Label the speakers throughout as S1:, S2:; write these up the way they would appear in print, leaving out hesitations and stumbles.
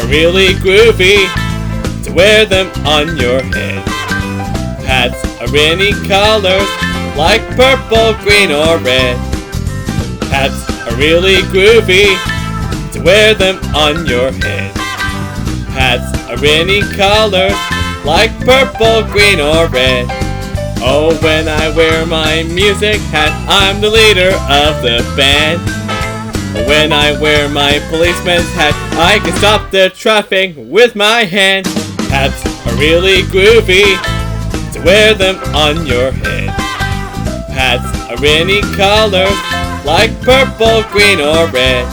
S1: are really groovy to wear them on your head. Hats are any colors like purple, green, or red. Hats are really groovy to wear them on your head. Hats are any colors like purple, green, or red. Oh, when I wear my music hat, I'm the leader of the band. When I wear my policeman's hat, I can stop the traffic with my hand. Hats are really groovy to wear them on your head. Hats are any colors like purple, green, or red.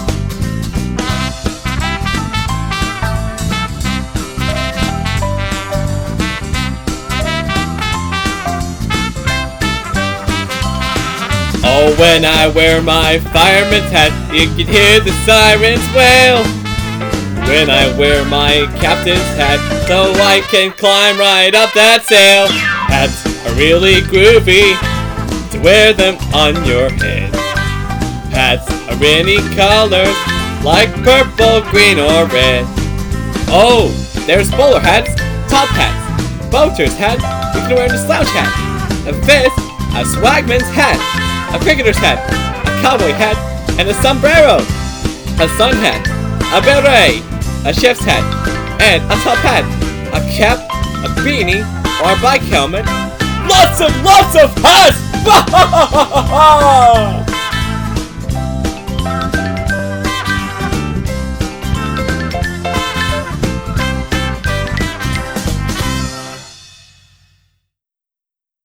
S1: Oh, when I wear my fireman's hat, you can hear the sirens wail. When I wear my captain's hat, so I can climb right up that sail. Hats are really groovy to wear them on your head. Hats are any colors like purple, green, or red. Oh, there's bowler hats, top hats, boater's hat, you can wear a slouch hat, a vest, a swagman's hat, a cricketer's hat, a cowboy hat, and a sombrero, a sun hat, a beret, a chef's hat, and a top hat, a cap, a beanie, or a bike helmet. Lots of hats!